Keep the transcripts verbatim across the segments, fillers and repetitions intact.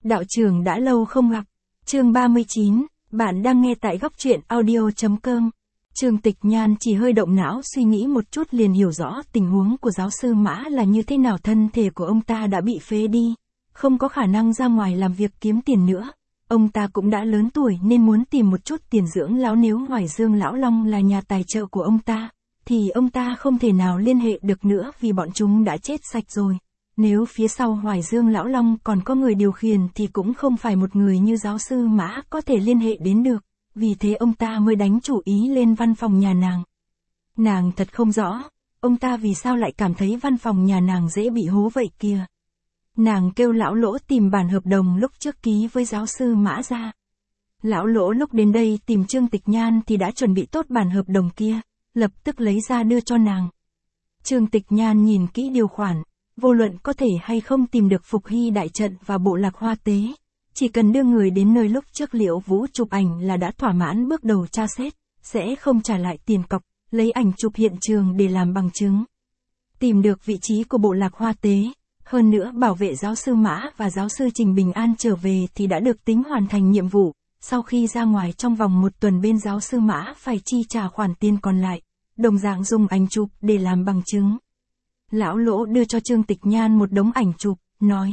Đạo trưởng đã lâu không gặp. Chương ba mươi chín, bạn đang nghe tại góc truyện audio.com. Trương Tịch Nhan chỉ hơi động não suy nghĩ một chút liền hiểu rõ tình huống của giáo sư Mã là như thế nào. Thân thể của ông ta đã bị phế đi, không có khả năng ra ngoài làm việc kiếm tiền nữa. Ông ta cũng đã lớn tuổi nên muốn tìm một chút tiền dưỡng lão. Nếu Hoài Dương Lão Long là nhà tài trợ của ông ta, thì ông ta không thể nào liên hệ được nữa vì bọn chúng đã chết sạch rồi. Nếu phía sau Hoài Dương Lão Long còn có người điều khiển thì cũng không phải một người như giáo sư Mã có thể liên hệ đến được. Vì thế ông ta mới đánh chủ ý lên văn phòng nhà nàng. Nàng thật không rõ, ông ta vì sao lại cảm thấy văn phòng nhà nàng dễ bị hố vậy kìa. Nàng kêu lão Lỗ tìm bản hợp đồng lúc trước ký với giáo sư Mã ra. Lão Lỗ lúc đến đây tìm Trương Tịch Nhan thì đã chuẩn bị tốt bản hợp đồng kia, lập tức lấy ra đưa cho nàng. Trương Tịch Nhan nhìn kỹ điều khoản, vô luận có thể hay không tìm được Phục Hy Đại Trận và Bộ Lạc Hoa Tế, chỉ cần đưa người đến nơi lúc trước Liễu Vũ chụp ảnh là đã thỏa mãn bước đầu tra xét, sẽ không trả lại tiền cọc, lấy ảnh chụp hiện trường để làm bằng chứng. Tìm được vị trí của Bộ Lạc Hoa Tế, hơn nữa bảo vệ giáo sư Mã và giáo sư Trình bình an trở về thì đã được tính hoàn thành nhiệm vụ. Sau khi ra ngoài trong vòng một tuần bên giáo sư Mã phải chi trả khoản tiền còn lại, đồng dạng dùng ảnh chụp để làm bằng chứng. Lão Lỗ đưa cho Trương Tịch Nhan một đống ảnh chụp, nói: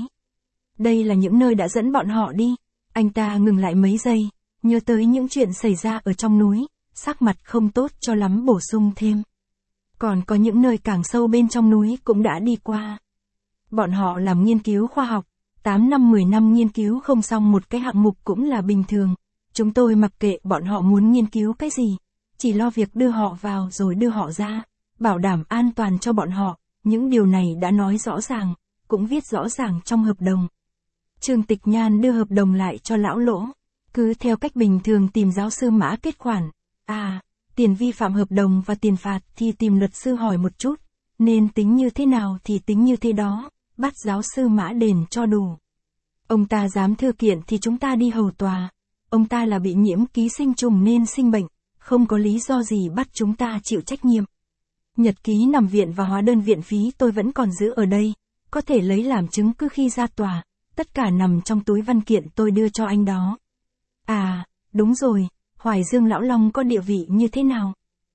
đây là những nơi đã dẫn bọn họ đi. Anh ta ngừng lại mấy giây, nhớ tới những chuyện xảy ra ở trong núi, sắc mặt không tốt cho lắm bổ sung thêm: còn có những nơi càng sâu bên trong núi cũng đã đi qua. Bọn họ làm nghiên cứu khoa học, tám năm mười năm nghiên cứu không xong một cái hạng mục cũng là bình thường. Chúng tôi mặc kệ bọn họ muốn nghiên cứu cái gì, chỉ lo việc đưa họ vào rồi đưa họ ra, bảo đảm an toàn cho bọn họ. Những điều này đã nói rõ ràng, cũng viết rõ ràng trong hợp đồng. Trương Tịch Nhan đưa hợp đồng lại cho lão Lỗ, cứ theo cách bình thường tìm giáo sư Mã kết khoản. À, tiền vi phạm hợp đồng và tiền phạt thì tìm luật sư hỏi một chút, nên tính như thế nào thì tính như thế đó, bắt giáo sư Mã đền cho đủ. Ông ta dám thư kiện thì chúng ta đi hầu tòa. Ông ta là bị nhiễm ký sinh trùng nên sinh bệnh, không có lý do gì bắt chúng ta chịu trách nhiệm. Nhật ký nằm viện và hóa đơn viện phí tôi vẫn còn giữ ở đây, có thể lấy làm chứng cứ khi ra tòa, tất cả nằm trong túi văn kiện tôi đưa cho anh đó. À, đúng rồi, Hoài Dương Lão Long có địa vị như thế nào?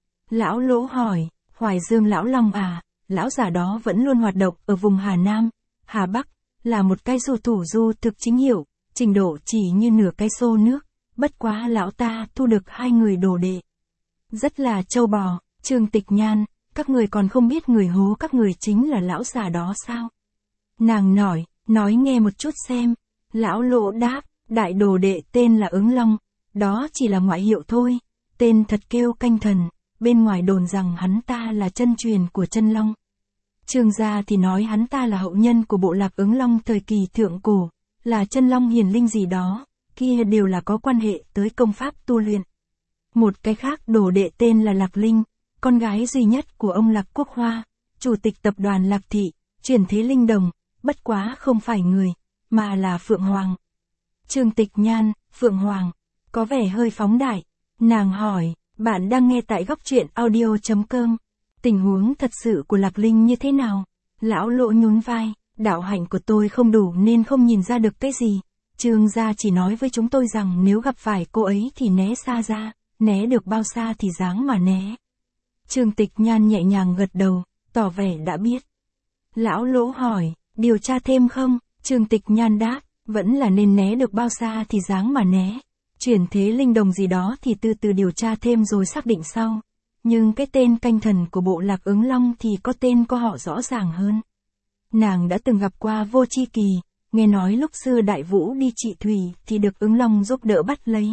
Lão Lỗ hỏi. Hoài Dương Lão Long à, lão già đó vẫn luôn hoạt động ở vùng Hà Nam, Hà Bắc, là một cái du thủ du thực chính hiệu, trình độ chỉ như nửa cái xô nước, bất quá lão ta thu được hai người đồ đệ. Rất là trâu bò. Trương Tịch Nhan, các người còn không biết người hố các người chính là lão già đó sao? Nàng nói, nói nghe một chút xem. Lão Lỗ đáp, đại đồ đệ tên là Ứng Long, đó chỉ là ngoại hiệu thôi, tên thật kêu Canh Thần, bên ngoài đồn rằng hắn ta là chân truyền của Chân Long. Trương gia thì nói hắn ta là hậu nhân của Bộ Lạc Ứng Long thời kỳ thượng cổ, là Chân Long hiền linh gì đó, kia đều là có quan hệ tới công pháp tu luyện. Một cái khác đồ đệ tên là Lạc Linh, con gái duy nhất của ông Lạc Quốc Hoa, chủ tịch tập đoàn Lạc Thị, chuyển thế linh đồng, bất quá không phải người, mà là Phượng Hoàng. Trương Tịch Nhan, Phượng Hoàng, có vẻ hơi phóng đại. Nàng hỏi, bạn đang nghe tại góc truyện audio.com. Tình huống thật sự của Lạc Linh như thế nào? Lão Lỗ nhún vai, đạo hạnh của tôi không đủ nên không nhìn ra được cái gì. Trương gia chỉ nói với chúng tôi rằng nếu gặp phải cô ấy thì né xa ra, né được bao xa thì dáng mà né. Trương Tịch Nhan nhẹ nhàng gật đầu, tỏ vẻ đã biết. Lão Lỗ hỏi, điều tra thêm không? Trương Tịch Nhan đáp, vẫn là nên né được bao xa thì dáng mà né. Chuyển thế linh đồng gì đó thì từ từ điều tra thêm rồi xác định sau. Nhưng cái tên Canh Thần của Bộ Lạc Ứng Long thì có tên có họ rõ ràng hơn. Nàng đã từng gặp qua Vô Chi Kỳ, nghe nói lúc xưa Đại Vũ đi trị thủy thì được Ứng Long giúp đỡ bắt lấy.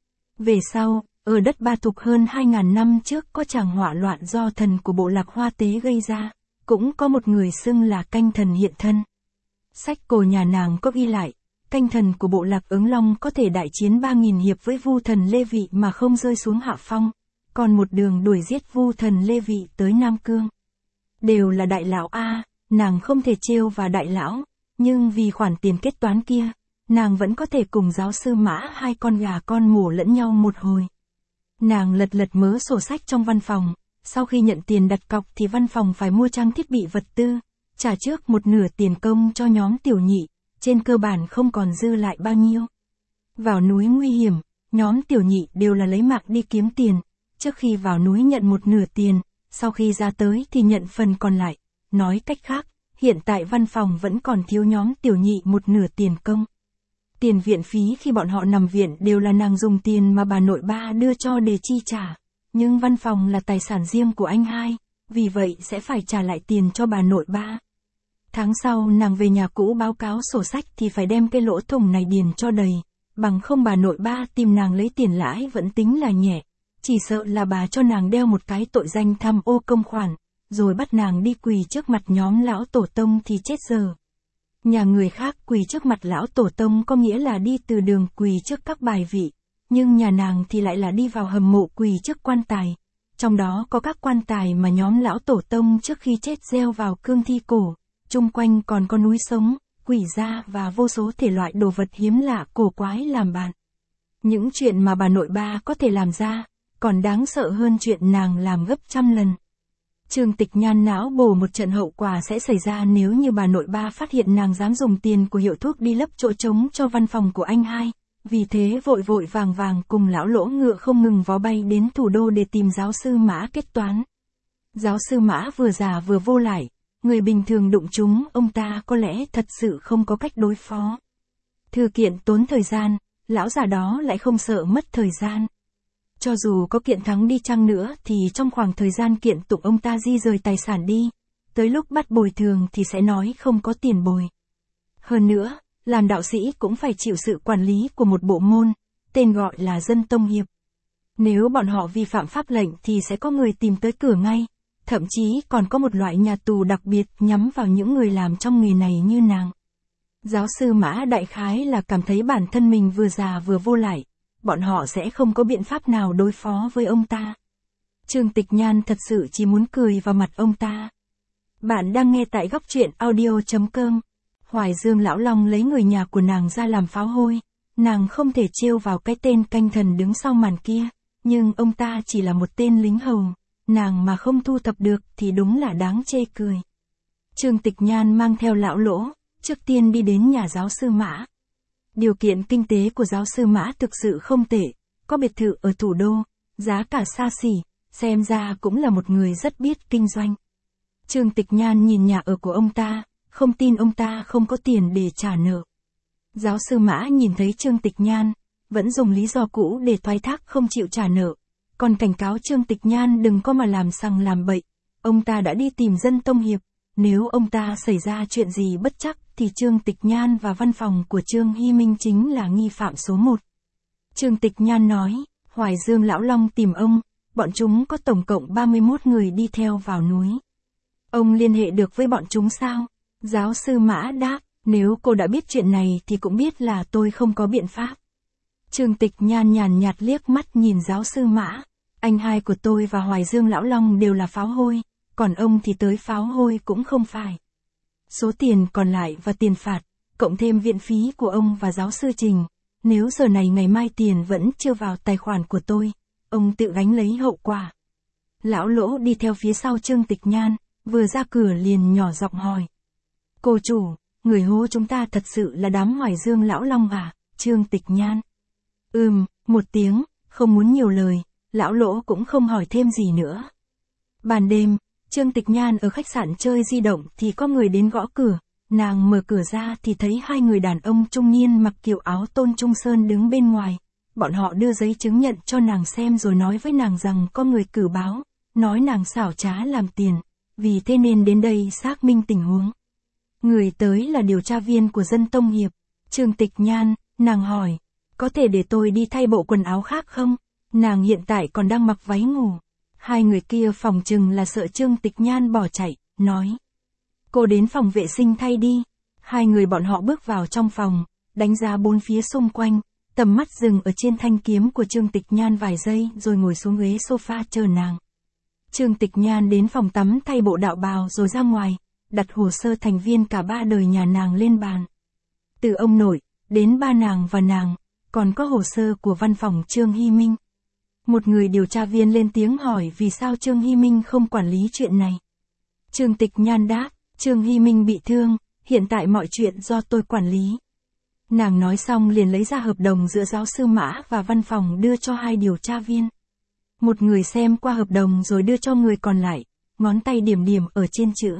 Về sau, ở đất Ba Thục hơn hai ngàn năm trước có tràng hỏa loạn do thần của Bộ Lạc Hoa Tế gây ra, cũng có một người xưng là Canh Thần hiện thân. Sách cổ nhà nàng có ghi lại, Canh Thần của Bộ Lạc Ứng Long có thể đại chiến ba nghìn hiệp với Vu Thần Lê Vị mà không rơi xuống hạ phong, còn một đường đuổi giết Vu Thần Lê Vị tới Nam Cương. Đều là đại lão a, nàng không thể trêu vào đại lão, nhưng vì khoản tiền kết toán kia, nàng vẫn có thể cùng giáo sư Mã hai con gà con mổ lẫn nhau một hồi. Nàng lật lật mớ sổ sách trong văn phòng, sau khi nhận tiền đặt cọc thì văn phòng phải mua trang thiết bị vật tư, trả trước một nửa tiền công cho nhóm tiểu nhị, trên cơ bản không còn dư lại bao nhiêu. Vào núi nguy hiểm, nhóm Tiểu Nhị đều là lấy mạng đi kiếm tiền, trước khi vào núi nhận một nửa tiền, sau khi ra tới thì nhận phần còn lại. Nói cách khác, hiện tại văn phòng vẫn còn thiếu nhóm Tiểu Nhị một nửa tiền công. Tiền viện phí khi bọn họ nằm viện đều là nàng dùng tiền mà bà nội ba đưa cho để chi trả, nhưng văn phòng là tài sản riêng của anh hai, vì vậy sẽ phải trả lại tiền cho bà nội ba. Tháng sau nàng về nhà cũ báo cáo sổ sách thì phải đem cái lỗ thủng này điền cho đầy, bằng không bà nội ba tìm nàng lấy tiền lãi vẫn tính là nhẹ, chỉ sợ là bà cho nàng đeo một cái tội danh tham ô công khoản, rồi bắt nàng đi quỳ trước mặt nhóm lão tổ tông thì chết giờ. Nhà người khác quỳ trước mặt lão tổ tông có nghĩa là đi từ đường quỳ trước các bài vị, nhưng nhà nàng thì lại là đi vào hầm mộ quỳ trước quan tài. Trong đó có các quan tài mà nhóm lão tổ tông trước khi chết gieo vào cương thi cổ, chung quanh còn có núi sống, quỷ gia và vô số thể loại đồ vật hiếm lạ cổ quái làm bạn. Những chuyện mà bà nội ba có thể làm ra, còn đáng sợ hơn chuyện nàng làm gấp trăm lần. Trương Tịch Nhan não bổ một trận hậu quả sẽ xảy ra nếu như bà nội ba phát hiện nàng dám dùng tiền của hiệu thuốc đi lấp chỗ trống cho văn phòng của anh hai, vì thế vội vội vàng vàng cùng lão Lỗ ngựa không ngừng vó bay đến thủ đô để tìm giáo sư Mã kết toán. Giáo sư Mã vừa già vừa vô lại, người bình thường đụng chúng ông ta có lẽ thật sự không có cách đối phó. Thư kiện tốn thời gian, lão già đó lại không sợ mất thời gian. Cho dù có kiện thắng đi chăng nữa thì trong khoảng thời gian kiện tụng ông ta di rời tài sản đi, tới lúc bắt bồi thường thì sẽ nói không có tiền bồi. Hơn nữa, làm đạo sĩ cũng phải chịu sự quản lý của một bộ môn, tên gọi là Dân Tông Hiệp. Nếu bọn họ vi phạm pháp lệnh thì sẽ có người tìm tới cửa ngay, thậm chí còn có một loại nhà tù đặc biệt nhắm vào những người làm trong nghề này như nàng. Giáo sư Mã đại khái là cảm thấy bản thân mình vừa già vừa vô lại, bọn họ sẽ không có biện pháp nào đối phó với ông ta. Trương Tịch Nhan thật sự chỉ muốn cười vào mặt ông ta. Bạn đang nghe tại góc truyện audio chấm com. Hoài Dương lão long lấy người nhà của nàng ra làm pháo hôi, nàng không thể trêu vào cái tên canh thần đứng sau màn kia, nhưng ông ta chỉ là một tên lính hầu, nàng mà không thu thập được thì đúng là đáng chê cười. Trương Tịch Nhan mang theo lão Lỗ, trước tiên đi đến nhà giáo sư Mã. Điều kiện kinh tế của giáo sư Mã thực sự không tệ, có biệt thự ở thủ đô, giá cả xa xỉ, xem ra cũng là một người rất biết kinh doanh. Trương Tịch Nhan nhìn nhà ở của ông ta, không tin ông ta không có tiền để trả nợ. Giáo sư Mã nhìn thấy Trương Tịch Nhan, vẫn dùng lý do cũ để thoái thác không chịu trả nợ, còn cảnh cáo Trương Tịch Nhan đừng có mà làm sằng làm bậy. Ông ta đã đi tìm Dân Tông Hiệp, nếu ông ta xảy ra chuyện gì bất trắc thì Trương Tịch Nhan và văn phòng của Trương Hy Minh chính là nghi phạm số một. Trương Tịch Nhan nói, Hoài Dương lão long tìm ông, bọn chúng có tổng cộng ba mươi mốt người đi theo vào núi. Ông liên hệ được với bọn chúng sao? Giáo sư Mã đáp, nếu cô đã biết chuyện này thì cũng biết là tôi không có biện pháp. Trương Tịch Nhan nhàn nhạt liếc mắt nhìn giáo sư Mã, anh hai của tôi và Hoài Dương lão long đều là pháo hôi, còn ông thì tới pháo hôi cũng không phải. Số tiền còn lại và tiền phạt, cộng thêm viện phí của ông và giáo sư Trình, nếu giờ này ngày mai tiền vẫn chưa vào tài khoản của tôi, ông tự gánh lấy hậu quả. Lão Lỗ đi theo phía sau Trương Tịch Nhan, vừa ra cửa liền nhỏ giọng hỏi. Cô chủ, người hô chúng ta thật sự là đám Hoài Dương lão long à? Trương Tịch Nhan. Ừm, một tiếng, không muốn nhiều lời, lão Lỗ cũng không hỏi thêm gì nữa. Ban đêm, Trương Tịch Nhan ở khách sạn chơi di động thì có người đến gõ cửa, nàng mở cửa ra thì thấy hai người đàn ông trung niên mặc kiểu áo tôn trung sơn đứng bên ngoài. Bọn họ đưa giấy chứng nhận cho nàng xem rồi nói với nàng rằng có người cử báo, nói nàng xảo trá làm tiền, vì thế nên đến đây xác minh tình huống. Người tới là điều tra viên của Dân Tông Hiệp. Trương Tịch Nhan, nàng hỏi, có thể để tôi đi thay bộ quần áo khác không? Nàng hiện tại còn đang mặc váy ngủ. Hai người kia phòng chừng là sợ Trương Tịch Nhan bỏ chạy, nói. Cô đến phòng vệ sinh thay đi. Hai người bọn họ bước vào trong phòng, đánh giá bốn phía xung quanh, tầm mắt dừng ở trên thanh kiếm của Trương Tịch Nhan vài giây rồi ngồi xuống ghế sofa chờ nàng. Trương Tịch Nhan đến phòng tắm thay bộ đạo bào rồi ra ngoài, đặt hồ sơ thành viên cả ba đời nhà nàng lên bàn. Từ ông nội, đến ba nàng và nàng, còn có hồ sơ của văn phòng Trương Hy Minh. Một người điều tra viên lên tiếng hỏi vì sao Trương Hy Minh không quản lý chuyện này. Trương Tịch Nhan đáp, Trương Hy Minh bị thương, hiện tại mọi chuyện do tôi quản lý. Nàng nói xong liền lấy ra hợp đồng giữa giáo sư Mã và văn phòng đưa cho hai điều tra viên. Một người xem qua hợp đồng rồi đưa cho người còn lại, ngón tay điểm điểm ở trên chữ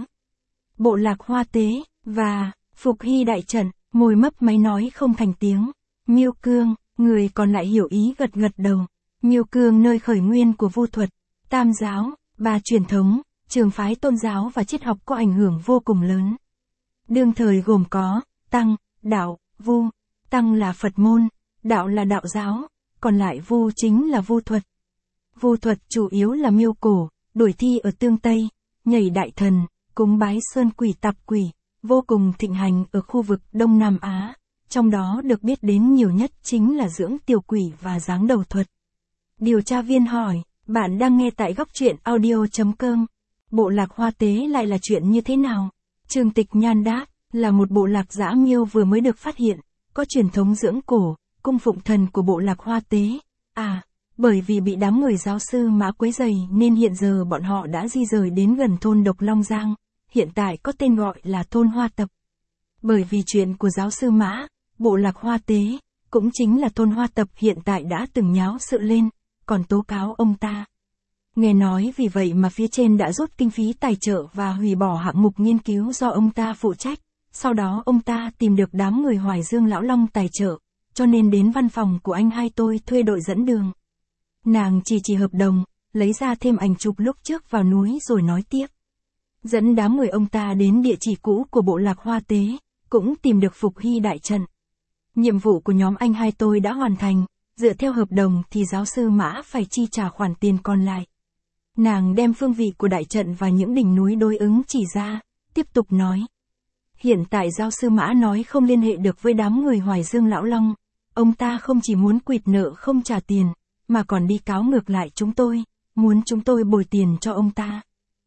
Bộ Lạc Hoa Tế, và Phục Hy Đại Trận, môi mấp máy nói không thành tiếng. Miêu Cương, người còn lại hiểu ý gật gật đầu. Miêu Cương nơi khởi nguyên của vu thuật, tam giáo, ba truyền thống, trường phái tôn giáo và triết học có ảnh hưởng vô cùng lớn. Đương thời gồm có, Tăng, Đạo, Vu. Tăng là Phật môn, Đạo là đạo giáo, còn lại Vu chính là vu thuật. Vu thuật chủ yếu là miêu cổ, đổi thi ở tương Tây, nhảy đại thần, cúng bái sơn quỷ tạp quỷ, vô cùng thịnh hành ở khu vực Đông Nam Á, trong đó được biết đến nhiều nhất chính là dưỡng tiểu quỷ và giáng đầu thuật. Điều tra viên hỏi, bạn đang nghe tại góc truyện audio.com. Bộ lạc Hoa Tế lại là chuyện như thế nào? Trương Tịch Nhan đáp, là một bộ lạc dã miêu vừa mới được phát hiện, có truyền thống dưỡng cổ, cung phụng thần của bộ lạc Hoa Tế. À, bởi vì bị đám người giáo sư Mã quấy rầy nên hiện giờ bọn họ đã di rời đến gần thôn Độc Long Giang, hiện tại có tên gọi là thôn Hoa Tập. Bởi vì chuyện của giáo sư Mã, bộ lạc Hoa Tế, cũng chính là thôn Hoa Tập hiện tại đã từng nháo sự lên, còn tố cáo ông ta. Nghe nói vì vậy mà phía trên đã rút kinh phí tài trợ và hủy bỏ hạng mục nghiên cứu do ông ta phụ trách, sau đó ông ta tìm được đám người Hoài Dương Lão Long tài trợ, cho nên đến văn phòng của anh hai tôi thuê đội dẫn đường. Nàng chỉ chỉ hợp đồng, lấy ra thêm ảnh chụp lúc trước vào núi rồi nói tiếp. Dẫn đám người ông ta đến địa chỉ cũ của bộ lạc Hoa Tế, cũng tìm được Phục Hy Đại Trận. Nhiệm vụ của nhóm anh hai tôi đã hoàn thành, dựa theo hợp đồng thì giáo sư Mã phải chi trả khoản tiền còn lại. Nàng đem phương vị của đại trận và những đỉnh núi đối ứng chỉ ra, tiếp tục nói. Hiện tại giáo sư Mã nói không liên hệ được với đám người Hoài Dương Lão Long, ông ta không chỉ muốn quỵt nợ không trả tiền, mà còn đi cáo ngược lại chúng tôi, muốn chúng tôi bồi tiền cho ông ta.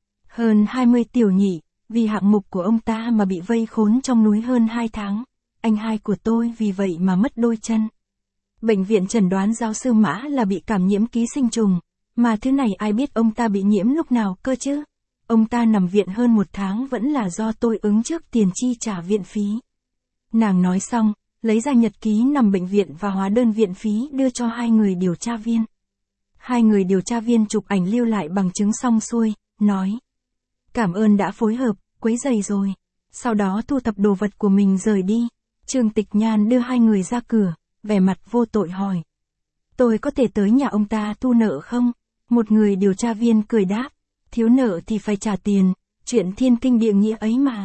Hơn hai mươi tiểu nhị, vì hạng mục của ông ta mà bị vây khốn trong núi hơn hai tháng, anh hai của tôi vì vậy mà mất đôi chân. Bệnh viện chẩn đoán giáo sư Mã là bị cảm nhiễm ký sinh trùng, mà thứ này ai biết ông ta bị nhiễm lúc nào cơ chứ? Ông ta nằm viện hơn một tháng vẫn là do tôi ứng trước tiền chi trả viện phí. Nàng nói xong, lấy ra nhật ký nằm bệnh viện và hóa đơn viện phí đưa cho hai người điều tra viên. Hai người điều tra viên chụp ảnh lưu lại bằng chứng xong xuôi, nói. Cảm ơn đã phối hợp, quấy rầy rồi. Sau đó thu thập đồ vật của mình rời đi. Trương Tịch Nhan đưa hai người ra cửa, vẻ mặt vô tội hỏi. Tôi có thể tới nhà ông ta thu nợ không? Một người điều tra viên cười đáp. Thiếu nợ thì phải trả tiền, chuyện thiên kinh địa nghĩa ấy mà.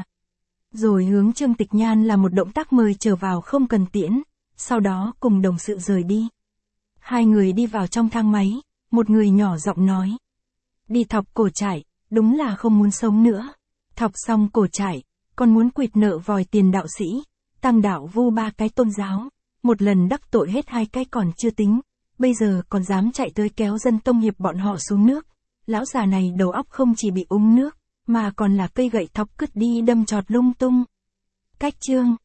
Rồi hướng Trương Tịch Nhan là một động tác mời trở vào không cần tiễn, sau đó cùng đồng sự rời đi. Hai người đi vào trong thang máy, một người nhỏ giọng nói. Đi thọc cổ trải, đúng là không muốn sống nữa. Thọc xong cổ trải, còn muốn quỵt nợ vòi tiền đạo sĩ, Tăng Đạo Vu ba cái tôn giáo, một lần đắc tội hết hai cái còn chưa tính, bây giờ còn dám chạy tới kéo dân tông hiệp bọn họ xuống nước. Lão già này đầu óc không chỉ bị úng nước, mà còn là cây gậy thọc cứt đi đâm chọt lung tung. Cách chương